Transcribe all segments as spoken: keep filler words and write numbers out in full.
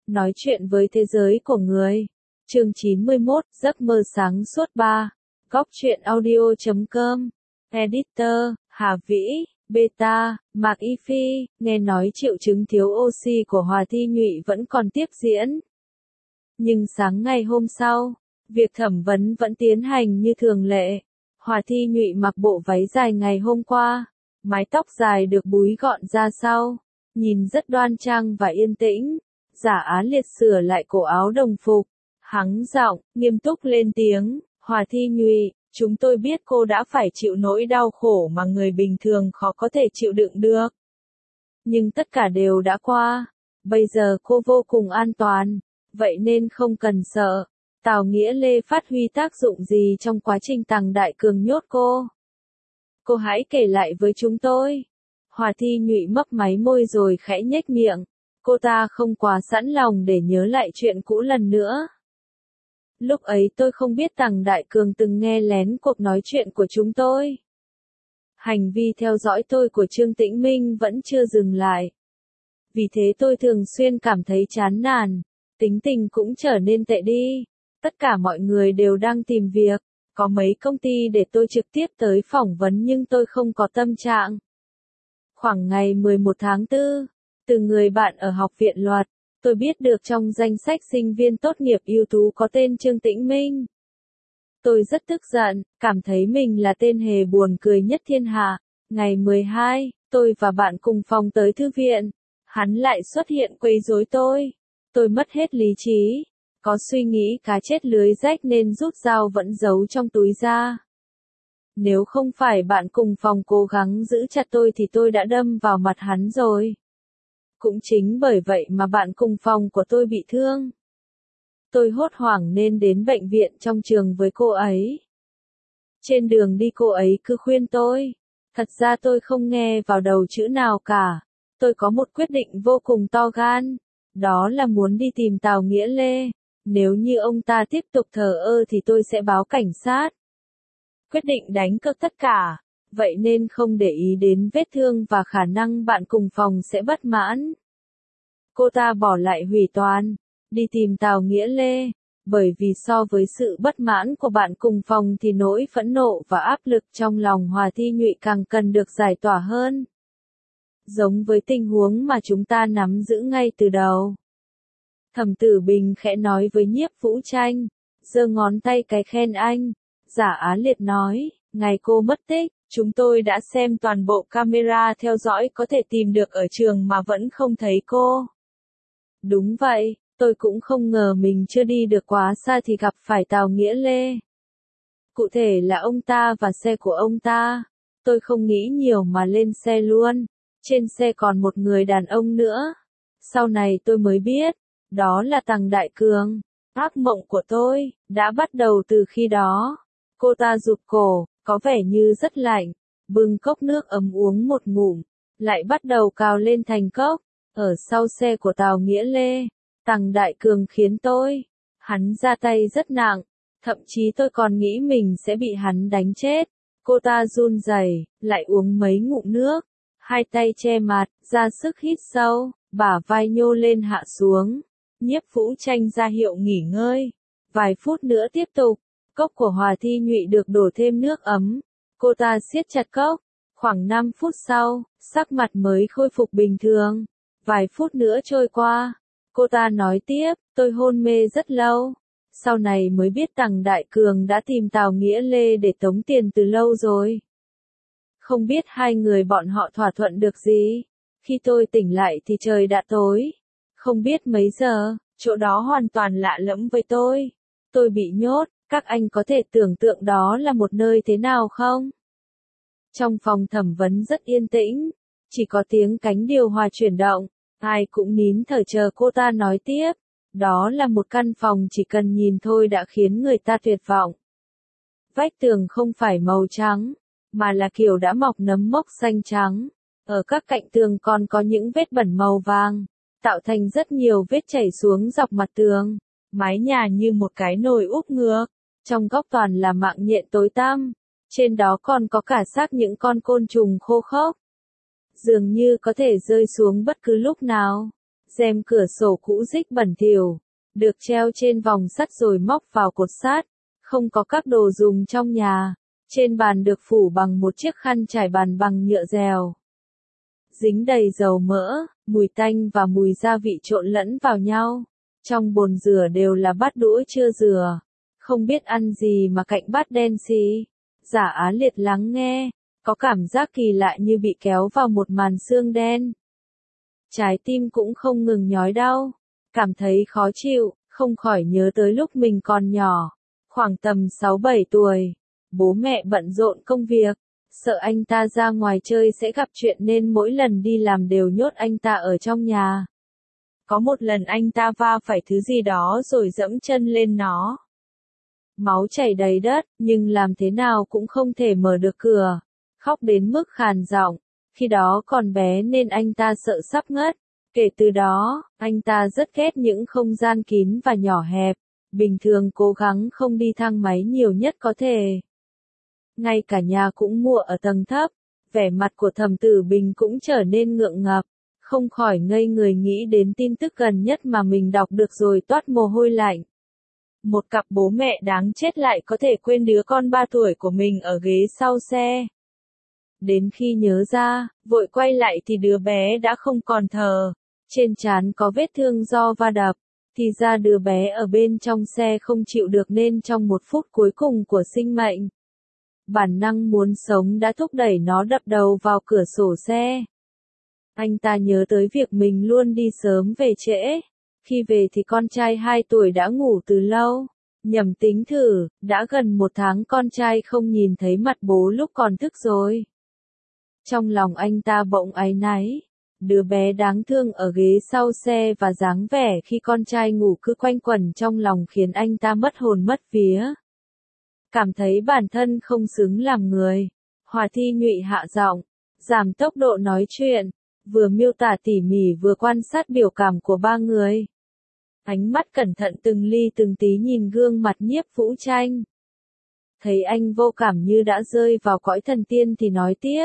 Nói chuyện với thế giới của người. Chương chín mươi mốt, giấc mơ sáng suốt ba. Góc truyện audio chấm com. Editor, Hà Vĩ, Beta, Mạc Y Phi, nghe nói triệu chứng thiếu oxy của Hòa Thi Nhụy vẫn còn tiếp diễn. Nhưng sáng ngày hôm sau, việc thẩm vấn vẫn tiến hành như thường lệ. Hòa Thi Nhụy mặc bộ váy dài ngày hôm qua, mái tóc dài được búi gọn ra sau, nhìn rất đoan trang và yên tĩnh. Giả Á Liệt sửa lại cổ áo đồng phục, hắng giọng, nghiêm túc lên tiếng, Hòa Thi Nhụy, chúng tôi biết cô đã phải chịu nỗi đau khổ mà người bình thường khó có thể chịu đựng được. Nhưng tất cả đều đã qua, bây giờ cô vô cùng an toàn, vậy nên không cần sợ. Tào Nghĩa Lê phát huy tác dụng gì trong quá trình Tằng Đại Cường nhốt cô? Cô hãy kể lại với chúng tôi. Hòa Thi Nhụy mấp máy môi rồi khẽ nhếch miệng. Cô ta không quá sẵn lòng để nhớ lại chuyện cũ lần nữa. Lúc ấy tôi không biết Tằng Đại Cường từng nghe lén cuộc nói chuyện của chúng tôi. Hành vi theo dõi tôi của Trương Tĩnh Minh vẫn chưa dừng lại. Vì thế tôi thường xuyên cảm thấy chán nản, tính tình cũng trở nên tệ đi. Tất cả mọi người đều đang tìm việc, có mấy công ty để tôi trực tiếp tới phỏng vấn nhưng tôi không có tâm trạng. Khoảng ngày mười một tháng tư, từ người bạn ở học viện luật, tôi biết được trong danh sách sinh viên tốt nghiệp ưu tú có tên Trương Tĩnh Minh. Tôi rất tức giận, cảm thấy mình là tên hề buồn cười nhất thiên hạ. Ngày mười hai, tôi và bạn cùng phòng tới thư viện. Hắn lại xuất hiện quấy rối tôi. Tôi mất hết lý trí. Có suy nghĩ cá chết lưới rách nên rút dao vẫn giấu trong túi ra. Nếu không phải bạn cùng phòng cố gắng giữ chặt tôi thì tôi đã đâm vào mặt hắn rồi. Cũng chính bởi vậy mà bạn cùng phòng của tôi bị thương. Tôi hốt hoảng nên đến bệnh viện trong trường với cô ấy. Trên đường đi cô ấy cứ khuyên tôi. Thật ra tôi không nghe vào đầu chữ nào cả. Tôi có một quyết định vô cùng to gan. Đó là muốn đi tìm Tào Nghĩa Lê. Nếu như ông ta tiếp tục thờ ơ thì tôi sẽ báo cảnh sát. Quyết định đánh cược tất cả. Vậy nên không để ý đến vết thương và khả năng bạn cùng phòng sẽ bất mãn. Cô ta bỏ lại hủy toàn, đi tìm Tào Nghĩa Lê, bởi vì so với sự bất mãn của bạn cùng phòng thì nỗi phẫn nộ và áp lực trong lòng Hòa Thi Nhụy càng cần được giải tỏa hơn. Giống với tình huống mà chúng ta nắm giữ ngay từ đầu. Thẩm Tử Bình khẽ nói với Nhiếp Vũ Tranh, giơ ngón tay cái khen anh. Giả Á Liệt nói, ngày cô mất tích, chúng tôi đã xem toàn bộ camera theo dõi có thể tìm được ở trường mà vẫn không thấy cô. Đúng vậy, tôi cũng không ngờ mình chưa đi được quá xa thì gặp phải Tào Nghĩa Lê. Cụ thể là ông ta và xe của ông ta. Tôi không nghĩ nhiều mà lên xe luôn. Trên xe còn một người đàn ông nữa. Sau này tôi mới biết, đó là Tằng Đại Cường. Ác mộng của tôi đã bắt đầu từ khi đó. Cô ta rụt cổ, có vẻ như rất lạnh, bưng cốc nước ấm uống một ngụm, lại bắt đầu cào lên thành cốc. Ở sau xe của Tào Nghĩa Lê, Tằng Đại Cường khiến tôi, hắn ra tay rất nặng, thậm chí tôi còn nghĩ mình sẽ bị hắn đánh chết. Cô ta run rẩy, lại uống mấy ngụm nước, hai tay che mặt, ra sức hít sâu, bả vai nhô lên hạ xuống. Nhiếp Vũ Tranh ra hiệu nghỉ ngơi, vài phút nữa tiếp tục. Cốc của Hòa Thi Nhụy được đổ thêm nước ấm. Cô ta siết chặt cốc. Khoảng năm phút sau, sắc mặt mới khôi phục bình thường. Vài phút nữa trôi qua. Cô ta nói tiếp, tôi hôn mê rất lâu. Sau này mới biết Tằng Đại Cường đã tìm Tào Nghĩa Lê để tống tiền từ lâu rồi. Không biết hai người bọn họ thỏa thuận được gì. Khi tôi tỉnh lại thì trời đã tối. Không biết mấy giờ, chỗ đó hoàn toàn lạ lẫm với tôi. Tôi bị nhốt. Các anh có thể tưởng tượng đó là một nơi thế nào không? Trong phòng thẩm vấn rất yên tĩnh, chỉ có tiếng cánh điều hòa chuyển động, ai cũng nín thở chờ cô ta nói tiếp. Đó là một căn phòng chỉ cần nhìn thôi đã khiến người ta tuyệt vọng. Vách tường không phải màu trắng, mà là kiểu đã mọc nấm mốc xanh trắng. Ở các cạnh tường còn có những vết bẩn màu vàng, tạo thành rất nhiều vết chảy xuống dọc mặt tường. Mái nhà như một cái nồi úp ngược. Trong góc toàn là mạng nhện tối tăm, trên đó còn có cả xác những con côn trùng khô khốc. Dường như có thể rơi xuống bất cứ lúc nào. Rèm cửa sổ cũ rích bẩn thỉu, được treo trên vòng sắt rồi móc vào cột sắt, không có các đồ dùng trong nhà. Trên bàn được phủ bằng một chiếc khăn trải bàn bằng nhựa dèo. Dính đầy dầu mỡ, mùi tanh và mùi gia vị trộn lẫn vào nhau. Trong bồn rửa đều là bát đũa chưa rửa. Không biết ăn gì mà cạnh bát đen xì. Giả Á Liệt lắng nghe, có cảm giác kỳ lạ như bị kéo vào một màn xương đen. Trái tim cũng không ngừng nhói đau, cảm thấy khó chịu, không khỏi nhớ tới lúc mình còn nhỏ, khoảng tầm sáu bảy tuổi. Bố mẹ bận rộn công việc, sợ anh ta ra ngoài chơi sẽ gặp chuyện nên mỗi lần đi làm đều nhốt anh ta ở trong nhà. Có một lần anh ta va phải thứ gì đó rồi dẫm chân lên nó. Máu chảy đầy đất, nhưng làm thế nào cũng không thể mở được cửa. Khóc đến mức khàn giọng. Khi đó còn bé nên anh ta sợ sắp ngất. Kể từ đó, anh ta rất ghét những không gian kín và nhỏ hẹp. Bình thường cố gắng không đi thang máy nhiều nhất có thể. Ngay cả nhà cũng mua ở tầng thấp. Vẻ mặt của Thẩm Tử Bình cũng trở nên ngượng ngập. Không khỏi ngây người nghĩ đến tin tức gần nhất mà mình đọc được rồi toát mồ hôi lạnh. Một cặp bố mẹ đáng chết lại có thể quên đứa con ba tuổi của mình ở ghế sau xe. Đến khi nhớ ra, vội quay lại thì đứa bé đã không còn thở. Trên trán có vết thương do va đập. Thì ra đứa bé ở bên trong xe không chịu được nên trong một phút cuối cùng của sinh mệnh. Bản năng muốn sống đã thúc đẩy nó đập đầu vào cửa sổ xe. Anh ta nhớ tới việc mình luôn đi sớm về trễ. Khi về thì con trai hai tuổi đã ngủ từ lâu. Nhầm tính thử, đã gần một tháng con trai không nhìn thấy mặt bố lúc còn thức rồi. Trong lòng anh ta bỗng áy náy. Đứa bé đáng thương ở ghế sau xe và dáng vẻ khi con trai ngủ cứ quanh quẩn trong lòng khiến anh ta mất hồn mất vía. Cảm thấy bản thân không xứng làm người. Hòa Thi Nhụy hạ giọng, giảm tốc độ nói chuyện, vừa miêu tả tỉ mỉ vừa quan sát biểu cảm của ba người. Ánh mắt cẩn thận từng ly từng tí nhìn gương mặt Nhiếp Vũ Tranh. Thấy anh vô cảm như đã rơi vào cõi thần tiên thì nói tiếp.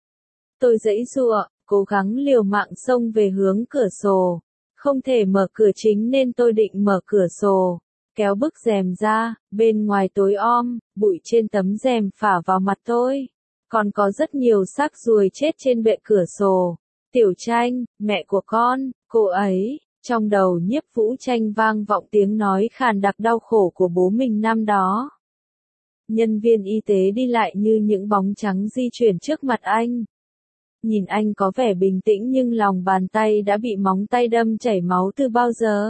Tôi giãy giụa, cố gắng liều mạng xông về hướng cửa sổ. Không thể mở cửa chính nên tôi định mở cửa sổ. Kéo bức rèm ra, bên ngoài tối om, bụi trên tấm rèm phả vào mặt tôi. Còn có rất nhiều xác ruồi chết trên bệ cửa sổ. Tiểu Tranh, mẹ của con, cô ấy. Trong đầu Nhiếp Vũ Tranh vang vọng tiếng nói khàn đặc đau khổ của bố mình năm đó. Nhân viên y tế đi lại như những bóng trắng di chuyển trước mặt anh. Nhìn anh có vẻ bình tĩnh nhưng lòng bàn tay đã bị móng tay đâm chảy máu từ bao giờ.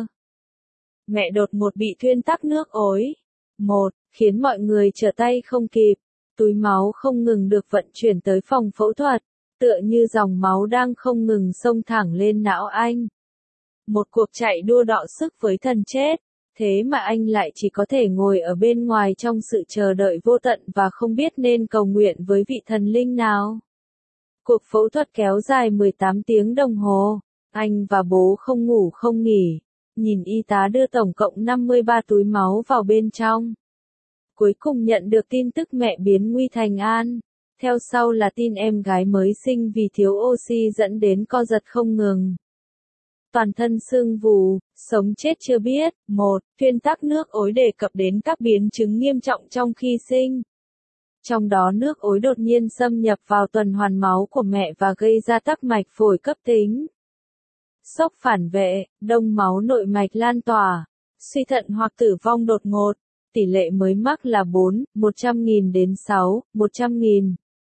Mẹ đột ngột bị thuyên tắc nước ối. Một, khiến mọi người trở tay không kịp. Túi máu không ngừng được vận chuyển tới phòng phẫu thuật, tựa như dòng máu đang không ngừng xông thẳng lên não anh. Một cuộc chạy đua đọ sức với thần chết, thế mà anh lại chỉ có thể ngồi ở bên ngoài trong sự chờ đợi vô tận và không biết nên cầu nguyện với vị thần linh nào. Cuộc phẫu thuật kéo dài mười tám tiếng đồng hồ, anh và bố không ngủ không nghỉ, nhìn y tá đưa tổng cộng năm mươi ba túi máu vào bên trong. Cuối cùng nhận được tin tức mẹ biến nguy thành an, theo sau là tin em gái mới sinh vì thiếu oxy dẫn đến co giật không ngừng. Toàn thân sưng vù, sống chết chưa biết. Một, thuyên tắc nước ối đề cập đến các biến chứng nghiêm trọng trong khi sinh. Trong đó nước ối đột nhiên xâm nhập vào tuần hoàn máu của mẹ và gây ra tắc mạch phổi cấp tính. Sốc phản vệ, đông máu nội mạch lan tỏa, suy thận hoặc tử vong đột ngột. Tỷ lệ mới mắc là bốn, một trăm nghìn đến sáu, một trăm nghìn.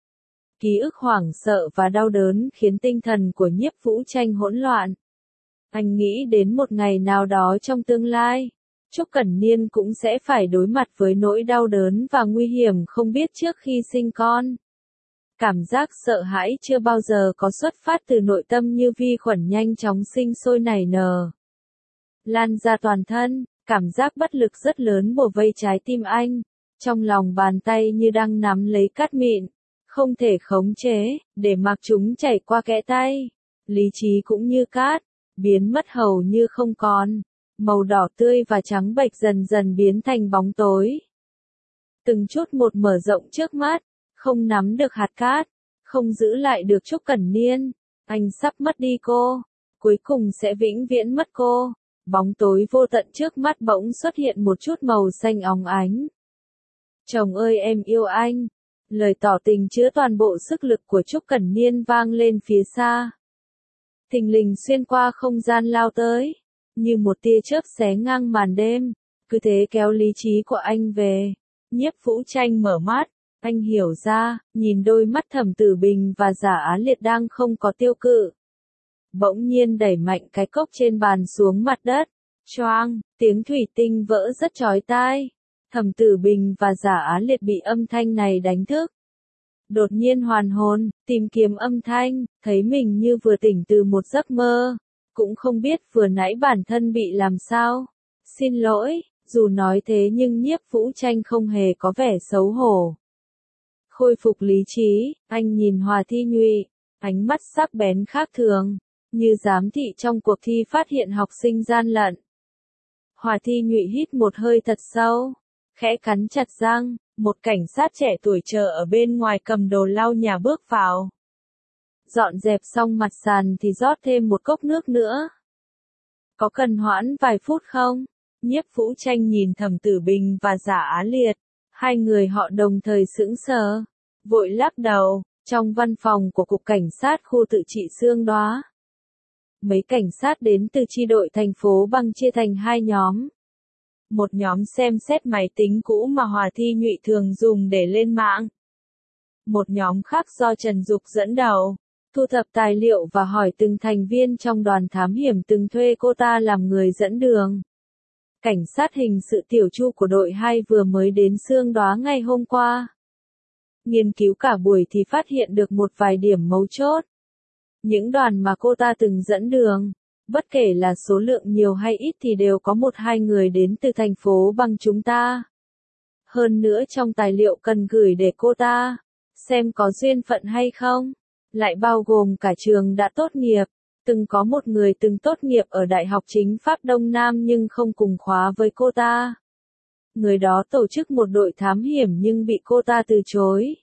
Ký ức hoảng sợ và đau đớn khiến tinh thần của Nhiếp Vũ Tranh hỗn loạn. Anh nghĩ đến một ngày nào đó trong tương lai, Trúc Cẩn Niên cũng sẽ phải đối mặt với nỗi đau đớn và nguy hiểm không biết trước khi sinh con. Cảm giác sợ hãi chưa bao giờ có xuất phát từ nội tâm như vi khuẩn nhanh chóng sinh sôi nảy nở. Lan ra toàn thân, cảm giác bất lực rất lớn bủa vây trái tim anh, trong lòng bàn tay như đang nắm lấy cát mịn, không thể khống chế, để mặc chúng chảy qua kẽ tay. Lý trí cũng như cát, biến mất hầu như không còn, màu đỏ tươi và trắng bệch dần dần biến thành bóng tối. Từng chút một mở rộng trước mắt, không nắm được hạt cát, không giữ lại được Trúc Cẩn Niên, anh sắp mất đi cô. cuối cùng sẽ vĩnh viễn mất cô. Bóng tối vô tận trước mắt bỗng xuất hiện một chút màu xanh óng ánh. Chồng ơi em yêu anh. Lời tỏ tình chứa toàn bộ sức lực của Trúc Cẩn Niên vang lên phía xa. Thình lình xuyên qua không gian lao tới, như một tia chớp xé ngang màn đêm, cứ thế kéo lý trí của anh về. Nhiếp Vũ Tranh mở mắt, anh hiểu ra, nhìn đôi mắt Thẩm Tử Bình và Giả Á Liệt đang không có tiêu cự. Bỗng nhiên đẩy mạnh cái cốc trên bàn xuống mặt đất, choang, tiếng thủy tinh vỡ rất chói tai. Thẩm Tử Bình và Giả Á Liệt bị âm thanh này đánh thức. Đột nhiên hoàn hồn, tìm kiếm âm thanh, thấy mình như vừa tỉnh từ một giấc mơ, cũng không biết vừa nãy bản thân bị làm sao. Xin lỗi, dù nói thế nhưng Nhiếp Vũ Tranh không hề có vẻ xấu hổ. Khôi phục lý trí, anh nhìn Hòa Thi Nhụy, ánh mắt sắc bén khác thường, như giám thị trong cuộc thi phát hiện học sinh gian lận. Hòa Thi Nhụy hít một hơi thật sâu, khẽ cắn chặt răng, một cảnh sát trẻ tuổi chờ ở bên ngoài cầm đồ lau nhà bước vào. Dọn dẹp xong mặt sàn thì rót thêm một cốc nước nữa. Có cần hoãn vài phút không? Nhiếp Vũ Tranh nhìn Thẩm Tử Bình và Giả Á Liệt, hai người họ đồng thời sững sờ, vội lắc đầu. Trong văn phòng của Cục Cảnh sát khu tự trị Xương Đoá, mấy cảnh sát đến từ chi đội thành phố Băng chia thành hai nhóm. Một nhóm xem xét máy tính cũ mà Hòa Thi Nhụy thường dùng để lên mạng. Một nhóm khác do Trần Dục dẫn đầu, thu thập tài liệu và hỏi từng thành viên trong đoàn thám hiểm từng thuê cô ta làm người dẫn đường. Cảnh sát hình sự Tiểu Chu của đội hai vừa mới đến Xương Đoá ngày hôm qua. Nghiên cứu cả buổi thì phát hiện được một vài điểm mấu chốt. Những đoàn mà cô ta từng dẫn đường, bất kể là số lượng nhiều hay ít thì đều có một hai người đến từ thành phố Băng chúng ta. Hơn nữa trong tài liệu cần gửi để cô ta xem có duyên phận hay không, lại bao gồm cả trường đã tốt nghiệp. Từng có một người từng tốt nghiệp ở Đại học Chính pháp Đông Nam nhưng không cùng khóa với cô ta. Người đó tổ chức một đội thám hiểm nhưng bị cô ta từ chối.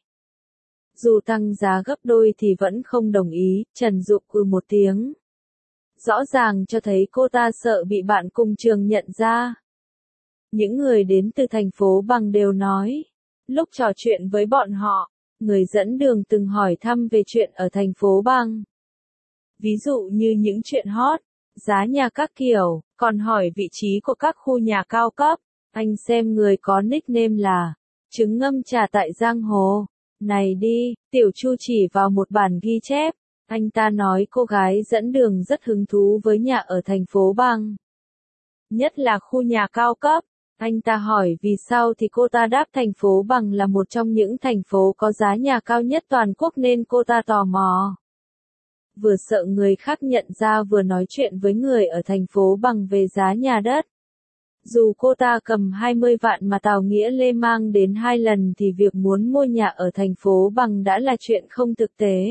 Dù tăng giá gấp đôi thì vẫn không đồng ý, Trần Dục ừ một tiếng. Rõ ràng cho thấy cô ta sợ bị bạn cùng trường nhận ra. Những người đến từ thành phố Băng đều nói, lúc trò chuyện với bọn họ, người dẫn đường từng hỏi thăm về chuyện ở thành phố Băng. Ví dụ như những chuyện hot, giá nhà các kiểu, còn hỏi vị trí của các khu nhà cao cấp. Anh xem người có nickname là trứng ngâm trà tại Giang Hồ. Này đi, Tiểu Chu chỉ vào một bản ghi chép. Anh ta nói cô gái dẫn đường rất hứng thú với nhà ở thành phố Băng. Nhất là khu nhà cao cấp. Anh ta hỏi vì sao thì cô ta đáp thành phố Băng là một trong những thành phố có giá nhà cao nhất toàn quốc nên cô ta tò mò. Vừa sợ người khác nhận ra vừa nói chuyện với người ở thành phố Băng về giá nhà đất. Dù cô ta cầm hai mươi vạn mà Tào Nghĩa Lê mang đến hai lần thì việc muốn mua nhà ở thành phố Băng đã là chuyện không thực tế.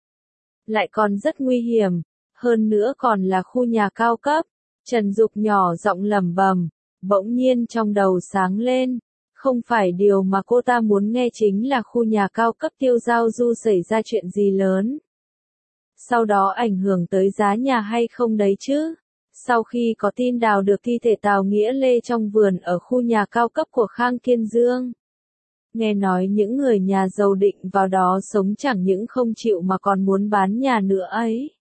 Lại còn rất nguy hiểm, hơn nữa còn là khu nhà cao cấp. Trần Dục nhỏ giọng lẩm bẩm, bỗng nhiên trong đầu sáng lên. Không phải điều mà cô ta muốn nghe chính là khu nhà cao cấp Tiêu Giao Du xảy ra chuyện gì lớn. Sau đó ảnh hưởng tới giá nhà hay không đấy chứ. Sau khi có tin đào được thi thể Tào Nghĩa Lê trong vườn ở khu nhà cao cấp của Khang Kiên Dương. Nghe nói những người nhà giàu định vào đó sống chẳng những không chịu mà còn muốn bán nhà nữa ấy.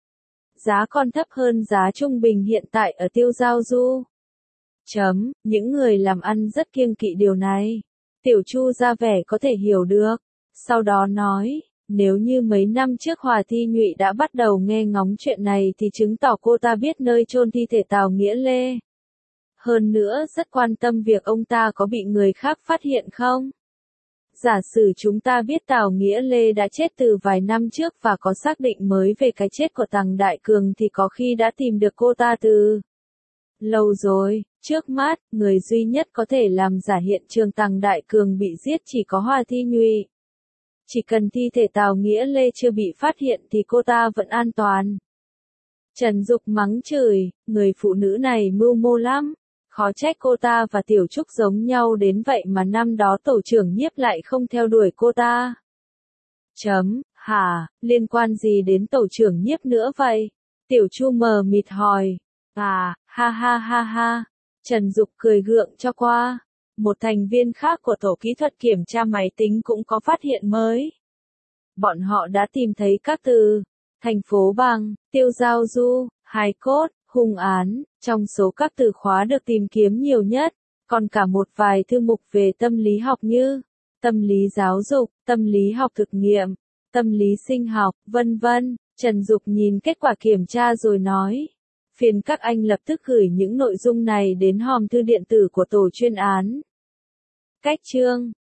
Giá còn thấp hơn giá trung bình hiện tại ở Tiêu Giao Du. Chấm, những người làm ăn rất kiêng kỵ điều này. Tiểu Chu ra vẻ có thể hiểu được. Sau đó nói, nếu như mấy năm trước Hòa Thi Nhụy đã bắt đầu nghe ngóng chuyện này thì chứng tỏ cô ta biết nơi chôn thi thể Tào Nghĩa Lê. Hơn nữa rất quan tâm việc ông ta có bị người khác phát hiện không. Giả sử chúng ta biết Tào Nghĩa Lê đã chết từ vài năm trước và có xác định mới về cái chết của Tằng Đại Cường thì có khi đã tìm được cô ta từ lâu rồi. Trước mắt, người duy nhất có thể làm giả hiện trường Tằng Đại Cường bị giết chỉ có Hòa Thi Nhụy. Chỉ cần thi thể Tào Nghĩa Lê chưa bị phát hiện thì cô ta vẫn an toàn. Trần Dục mắng chửi, người phụ nữ này mưu mô lắm. Khó trách cô ta và Tiểu Trúc giống nhau đến vậy mà năm đó tổ trưởng Nhiếp lại không theo đuổi cô ta. Chấm, hả, liên quan gì đến tổ trưởng Nhiếp nữa vậy? Tiểu Chu mờ mịt hỏi. À, ha ha ha ha. Trần Dục cười gượng cho qua. Một thành viên khác của tổ kỹ thuật kiểm tra máy tính cũng có phát hiện mới. Bọn họ đã tìm thấy các từ thành phố bằng, tiêu giao du, hài cốt, hung án, trong số các từ khóa được tìm kiếm nhiều nhất, còn cả một vài thư mục về tâm lý học như tâm lý giáo dục, tâm lý học thực nghiệm, tâm lý sinh học, vân vân. Trần Dục nhìn kết quả kiểm tra rồi nói, phiền các anh lập tức gửi những nội dung này đến hòm thư điện tử của tổ chuyên án. Cách chương